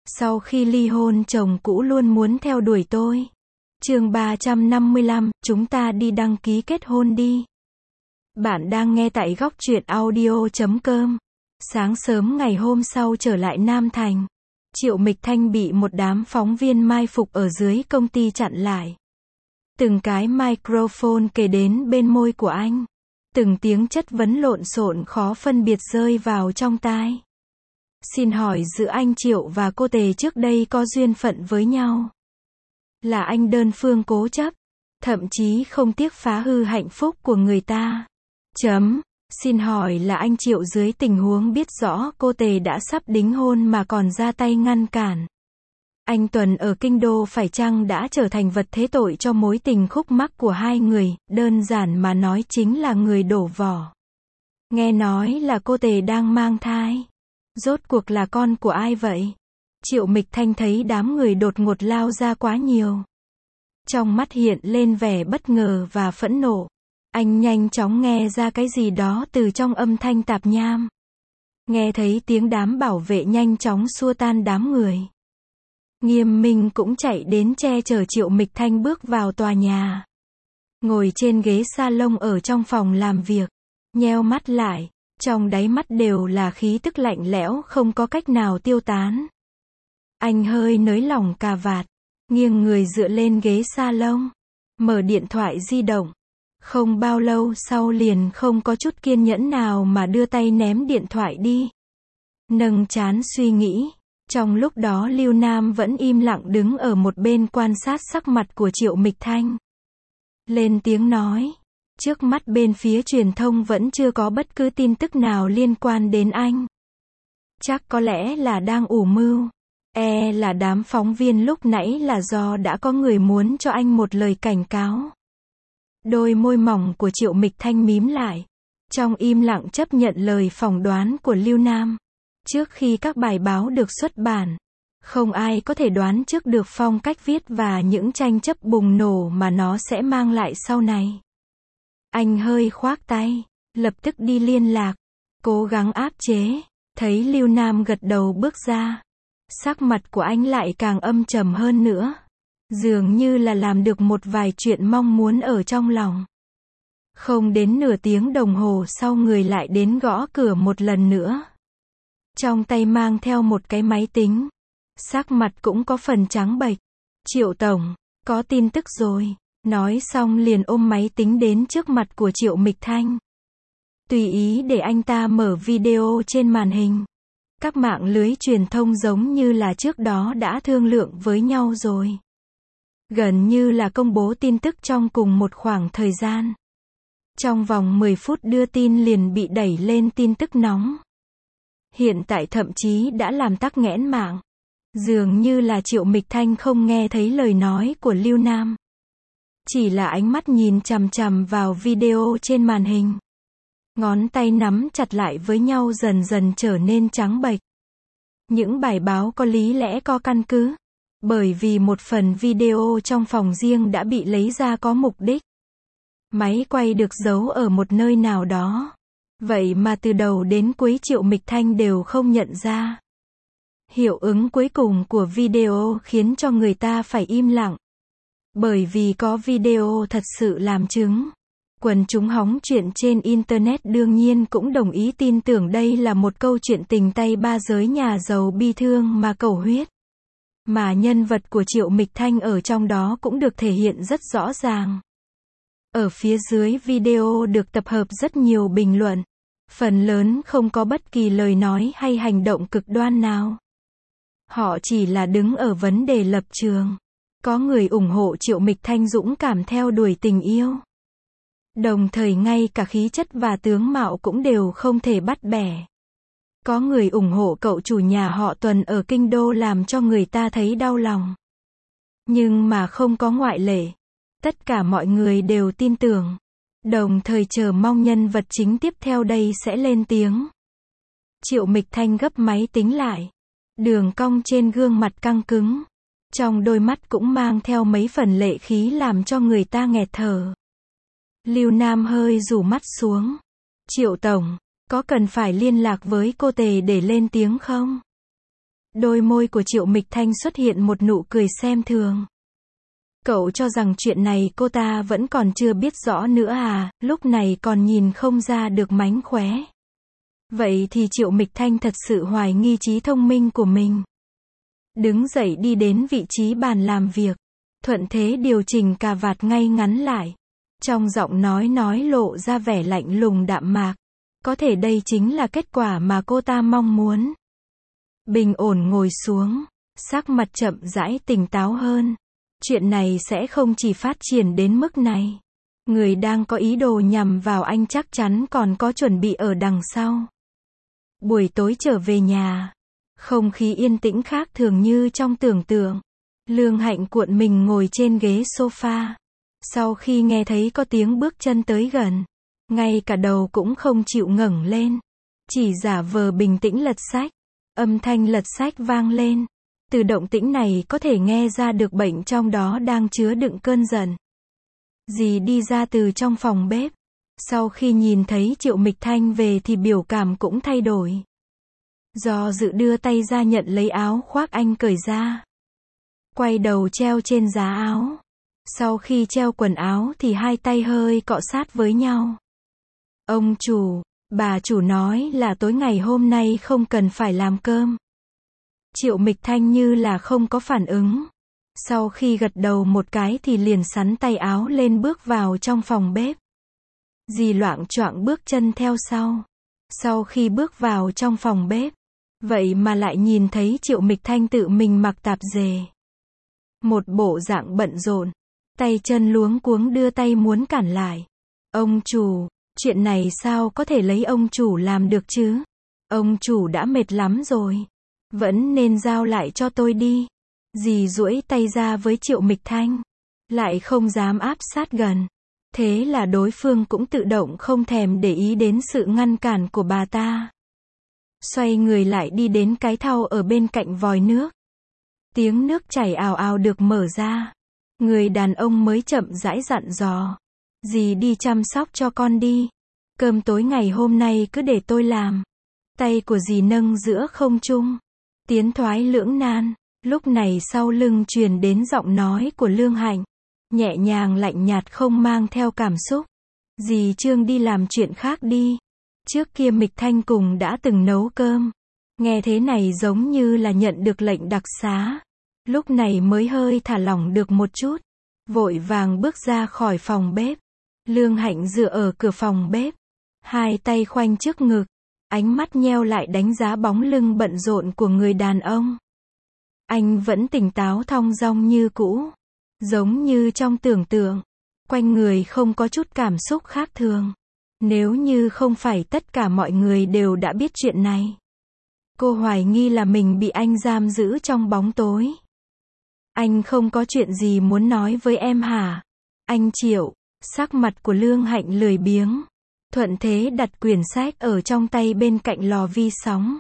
Sau khi ly hôn chồng cũ luôn muốn theo đuổi tôi. Chương 355, chúng ta đi đăng ký kết hôn đi. Bạn đang nghe tại góc truyện audio.com. Sáng sớm ngày hôm sau trở lại Nam Thành, Triệu Mịch Thanh bị một đám phóng viên mai phục ở dưới công ty chặn lại. Từng cái microphone kề đến bên môi của anh. Từng tiếng chất vấn lộn xộn khó phân biệt rơi vào trong tai. Xin hỏi giữa anh Triệu và cô Tề trước đây có duyên phận với nhau? Là anh đơn phương cố chấp, thậm chí không tiếc phá hư hạnh phúc của người ta. Xin hỏi là anh Triệu dưới tình huống biết rõ cô Tề đã sắp đính hôn mà còn ra tay ngăn cản. Anh Tuần ở Kinh Đô phải chăng đã trở thành vật thế tội cho mối tình khúc mắc của hai người, đơn giản mà nói chính là người đổ vỏ. Nghe nói là cô Tề đang mang thai. Rốt cuộc là con của ai vậy? Triệu Mịch Thanh thấy đám người đột ngột lao ra quá nhiều. Trong mắt hiện lên vẻ bất ngờ và phẫn nộ. Anh nhanh chóng nghe ra cái gì đó từ trong âm thanh tạp nham. Nghe thấy tiếng đám bảo vệ nhanh chóng xua tan đám người. Nghiêm Minh cũng chạy đến che chở Triệu Mịch Thanh bước vào tòa nhà. Ngồi trên ghế salon ở trong phòng làm việc, nheo mắt lại, trong đáy mắt đều là khí tức lạnh lẽo không có cách nào tiêu tán. Anh hơi nới lỏng cà vạt, nghiêng người dựa lên ghế salon, mở điện thoại di động. Không bao lâu sau liền không có chút kiên nhẫn nào mà đưa tay ném điện thoại đi. Nâng trán suy nghĩ. Trong lúc đó Lưu Nam vẫn im lặng đứng ở một bên quan sát sắc mặt của Triệu Mịch Thanh. Lên tiếng nói. Trước mắt bên phía truyền thông vẫn chưa có bất cứ tin tức nào liên quan đến anh. Chắc có lẽ là đang ủ mưu. Là đám phóng viên lúc nãy là do đã có người muốn cho anh một lời cảnh cáo. Đôi môi mỏng của Triệu Mịch Thanh mím lại. Trong im lặng chấp nhận lời phỏng đoán của Lưu Nam. Trước khi các bài báo được xuất bản, không ai có thể đoán trước được phong cách viết và những tranh chấp bùng nổ mà nó sẽ mang lại sau này. Anh hơi khoác tay, lập tức đi liên lạc, cố gắng áp chế. Thấy Lưu Nam gật đầu bước ra, sắc mặt của anh lại càng âm trầm hơn nữa. Dường như là làm được một vài chuyện mong muốn ở trong lòng. Không đến nửa tiếng đồng hồ sau người lại đến gõ cửa một lần nữa. Trong tay mang theo một cái máy tính. Sắc mặt cũng có phần trắng bệch. Triệu Tổng, có tin tức rồi. Nói xong liền ôm máy tính đến trước mặt của Triệu Mịch Thanh. Tùy ý để anh ta mở video trên màn hình. Các mạng lưới truyền thông giống như là trước đó đã thương lượng với nhau rồi. Gần như là công bố tin tức trong cùng một khoảng thời gian. Trong vòng 10 phút đưa tin liền bị đẩy lên tin tức nóng. Hiện tại thậm chí đã làm tắc nghẽn mạng. Dường như là Triệu Mịch Thanh không nghe thấy lời nói của Lưu Nam. Chỉ là ánh mắt nhìn chằm chằm vào video trên màn hình. Ngón tay nắm chặt lại với nhau dần dần trở nên trắng bệch. Những bài báo có lý lẽ có căn cứ. Bởi vì một phần video trong phòng riêng đã bị lấy ra có mục đích. Máy quay được giấu ở một nơi nào đó. Vậy mà từ đầu đến cuối Triệu Mịch Thanh đều không nhận ra. Hiệu ứng cuối cùng của video khiến cho người ta phải im lặng. Bởi vì có video thật sự làm chứng. Quần chúng hóng chuyện trên Internet đương nhiên cũng đồng ý tin tưởng đây là một câu chuyện tình tay ba giới nhà giàu bi thương mà cầu huyết. Mà nhân vật của Triệu Mịch Thanh ở trong đó cũng được thể hiện rất rõ ràng. Ở phía dưới video được tập hợp rất nhiều bình luận. Phần lớn không có bất kỳ lời nói hay hành động cực đoan nào. Họ chỉ là đứng ở vấn đề lập trường. Có người ủng hộ Triệu Mịch Thanh dũng cảm theo đuổi tình yêu. Đồng thời ngay cả khí chất và tướng mạo cũng đều không thể bắt bẻ. Có người ủng hộ cậu chủ nhà họ Tuần ở Kinh Đô làm cho người ta thấy đau lòng. Nhưng mà không có ngoại lệ. Tất cả mọi người đều tin tưởng. Đồng thời chờ mong nhân vật chính tiếp theo đây sẽ lên tiếng. Triệu Mịch Thanh gấp máy tính lại. Đường cong trên gương mặt căng cứng. Trong đôi mắt cũng mang theo mấy phần lệ khí làm cho người ta nghẹt thở. Lưu Nam hơi rủ mắt xuống. Triệu Tổng, có cần phải liên lạc với cô Tề để lên tiếng không? Đôi môi của Triệu Mịch Thanh xuất hiện một nụ cười xem thường. Cậu cho rằng chuyện này cô ta vẫn còn chưa biết rõ nữa à, lúc này còn nhìn không ra được mánh khóe. Vậy thì Triệu Mịch Thanh thật sự hoài nghi trí thông minh của mình. Đứng dậy đi đến vị trí bàn làm việc. Thuận thế điều chỉnh cà vạt ngay ngắn lại. Trong giọng nói lộ ra vẻ lạnh lùng đạm mạc. Có thể đây chính là kết quả mà cô ta mong muốn. Bình ổn ngồi xuống. Sắc mặt chậm rãi tỉnh táo hơn. Chuyện này sẽ không chỉ phát triển đến mức này. Người đang có ý đồ nhằm vào anh chắc chắn còn có chuẩn bị ở đằng sau. Buổi tối trở về nhà. Không khí yên tĩnh khác thường như trong tưởng tượng. Lương Hạnh cuộn mình ngồi trên ghế sofa. Sau khi nghe thấy có tiếng bước chân tới gần, ngay cả đầu cũng không chịu ngẩng lên. Chỉ giả vờ bình tĩnh lật sách. Âm thanh lật sách vang lên. Từ động tĩnh này có thể nghe ra được bệnh trong đó đang chứa đựng cơn giận. Dì đi ra từ trong phòng bếp. Sau khi nhìn thấy Triệu Mịch Thanh về thì biểu cảm cũng thay đổi. Do dự đưa tay ra nhận lấy áo khoác anh cởi ra. Quay đầu treo trên giá áo. Sau khi treo quần áo thì hai tay hơi cọ sát với nhau. Ông chủ, bà chủ nói là tối ngày hôm nay không cần phải làm cơm. Triệu Mịch Thanh như là không có phản ứng. Sau khi gật đầu một cái thì liền xắn tay áo lên bước vào trong phòng bếp. Dì loạng choạng bước chân theo sau. Sau khi bước vào trong phòng bếp, vậy mà lại nhìn thấy Triệu Mịch Thanh tự mình mặc tạp dề. Một bộ dạng bận rộn, tay chân luống cuống đưa tay muốn cản lại. Ông chủ, chuyện này sao có thể lấy ông chủ làm được chứ? Ông chủ đã mệt lắm rồi. Vẫn nên giao lại cho tôi đi. Dì duỗi tay ra với Triệu Mịch Thanh. Lại không dám áp sát gần. Thế là đối phương cũng tự động không thèm để ý đến sự ngăn cản của bà ta. Xoay người lại đi đến cái thau ở bên cạnh vòi nước. Tiếng nước chảy ào ào được mở ra. Người đàn ông mới chậm rãi dặn dò. Dì đi chăm sóc cho con đi. Cơm tối ngày hôm nay cứ để tôi làm. Tay của dì nâng giữa không trung. Tiến thoái lưỡng nan. Lúc này sau lưng truyền đến giọng nói của Lương Hạnh. Nhẹ nhàng lạnh nhạt không mang theo cảm xúc. Dì Trương đi làm chuyện khác đi. Trước kia Mịch Thanh cùng đã từng nấu cơm. Nghe thế này giống như là nhận được lệnh đặc xá. Lúc này mới hơi thả lỏng được một chút. Vội vàng bước ra khỏi phòng bếp. Lương Hạnh dựa ở cửa phòng bếp. Hai tay khoanh trước ngực. Ánh mắt nheo lại đánh giá bóng lưng bận rộn của người đàn ông. Anh vẫn tỉnh táo thong dong như cũ. Giống như trong tưởng tượng. Quanh người không có chút cảm xúc khác thường. Nếu như không phải tất cả mọi người đều đã biết chuyện này. Cô hoài nghi là mình bị anh giam giữ trong bóng tối. Anh không có chuyện gì muốn nói với em hả? Anh Triệu. Sắc mặt của Lương Hạnh lười biếng. Thuận thế đặt quyển sách ở trong tay bên cạnh lò vi sóng.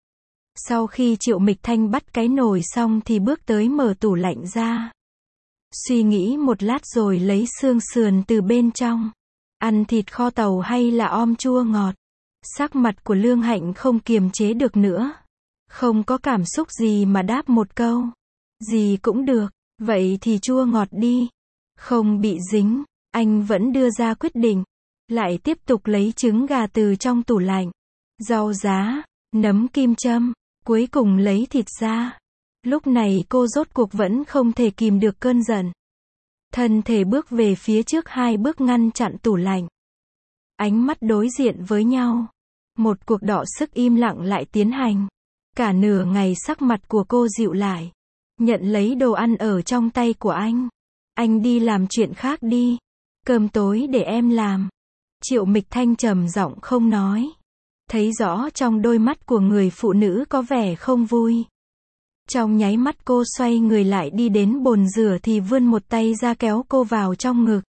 Sau khi Triệu Mịch Thanh bắt cái nồi xong thì bước tới mở tủ lạnh ra. Suy nghĩ một lát rồi lấy xương sườn từ bên trong. Ăn thịt kho tàu hay là om chua ngọt? Sắc mặt của Lương Hạnh không kiềm chế được nữa. Không có cảm xúc gì mà đáp một câu. Gì cũng được, vậy thì chua ngọt đi. Không bị dính, anh vẫn đưa ra quyết định. Lại tiếp tục lấy trứng gà từ trong tủ lạnh. Rau giá, nấm kim châm, cuối cùng lấy thịt ra. Lúc này cô rốt cuộc vẫn không thể kìm được cơn giận. Thân thể bước về phía trước 2 bước ngăn chặn tủ lạnh. Ánh mắt đối diện với nhau. Một cuộc đọ sức im lặng lại tiến hành. Cả nửa ngày sắc mặt của cô dịu lại. Nhận lấy đồ ăn ở trong tay của anh. Anh đi làm chuyện khác đi. Cơm tối để em làm. Triệu Mịch Thanh trầm giọng không nói. Thấy rõ trong đôi mắt của người phụ nữ có vẻ không vui. Trong nháy mắt cô xoay người lại đi đến bồn rửa thì vươn một tay ra kéo cô vào trong ngực.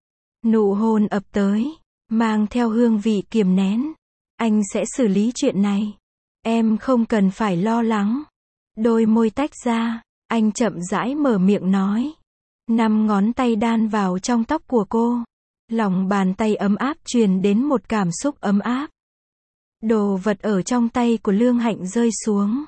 Nụ hôn ập tới, mang theo hương vị kiềm nén. Anh sẽ xử lý chuyện này. Em không cần phải lo lắng. Đôi môi tách ra, anh chậm rãi mở miệng nói. 5 ngón tay đan vào trong tóc của cô. Lòng bàn tay ấm áp truyền đến một cảm xúc ấm áp. Đồ vật ở trong tay của Lương Hạnh rơi xuống.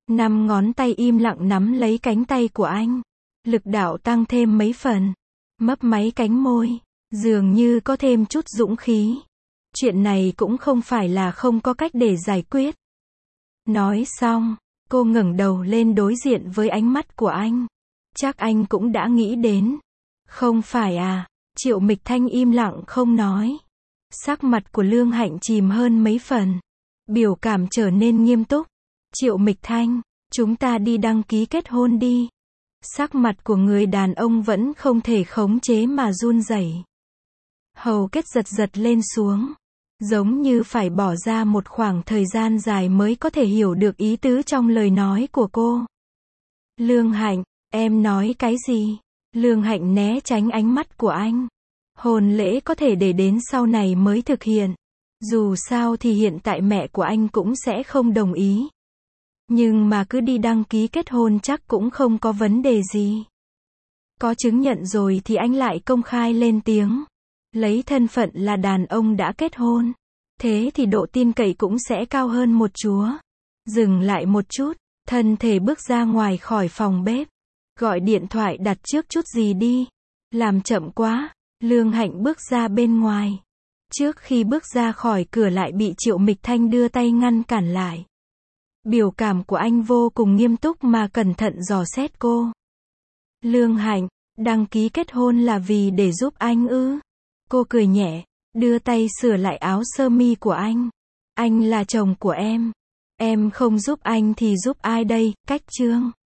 Năm ngón tay im lặng nắm lấy cánh tay của anh. Lực đạo tăng thêm mấy phần. Mấp máy cánh môi. Dường như có thêm chút dũng khí. Chuyện này cũng không phải là không có cách để giải quyết. Nói xong, cô ngẩng đầu lên đối diện với ánh mắt của anh. Chắc anh cũng đã nghĩ đến. Không phải à? Triệu Mịch Thanh im lặng không nói. Sắc mặt của Lương Hạnh chìm hơn mấy phần. Biểu cảm trở nên nghiêm túc. Triệu Mịch Thanh, chúng ta đi đăng ký kết hôn đi. Sắc mặt của người đàn ông vẫn không thể khống chế mà run rẩy. Hầu kết giật giật lên xuống. Giống như phải bỏ ra một khoảng thời gian dài mới có thể hiểu được ý tứ trong lời nói của cô. Lương Hạnh, em nói cái gì? Lương Hạnh né tránh ánh mắt của anh. Hôn lễ có thể để đến sau này mới thực hiện. Dù sao thì hiện tại mẹ của anh cũng sẽ không đồng ý. Nhưng mà cứ đi đăng ký kết hôn chắc cũng không có vấn đề gì. Có chứng nhận rồi thì anh lại công khai lên tiếng. Lấy thân phận là đàn ông đã kết hôn. Thế thì độ tin cậy cũng sẽ cao hơn một chúa. Dừng lại một chút, thân thể bước ra ngoài khỏi phòng bếp. Gọi điện thoại đặt trước chút gì đi. Làm chậm quá. Lương Hạnh bước ra bên ngoài. Trước khi bước ra khỏi cửa lại bị Triệu Mịch Thanh đưa tay ngăn cản lại. Biểu cảm của anh vô cùng nghiêm túc mà cẩn thận dò xét cô. Lương Hạnh, đăng ký kết hôn là vì để giúp anh ư? Cô cười nhẹ, đưa tay sửa lại áo sơ mi của anh. Anh là chồng của em. Em không giúp anh thì giúp ai đây? Cách chương.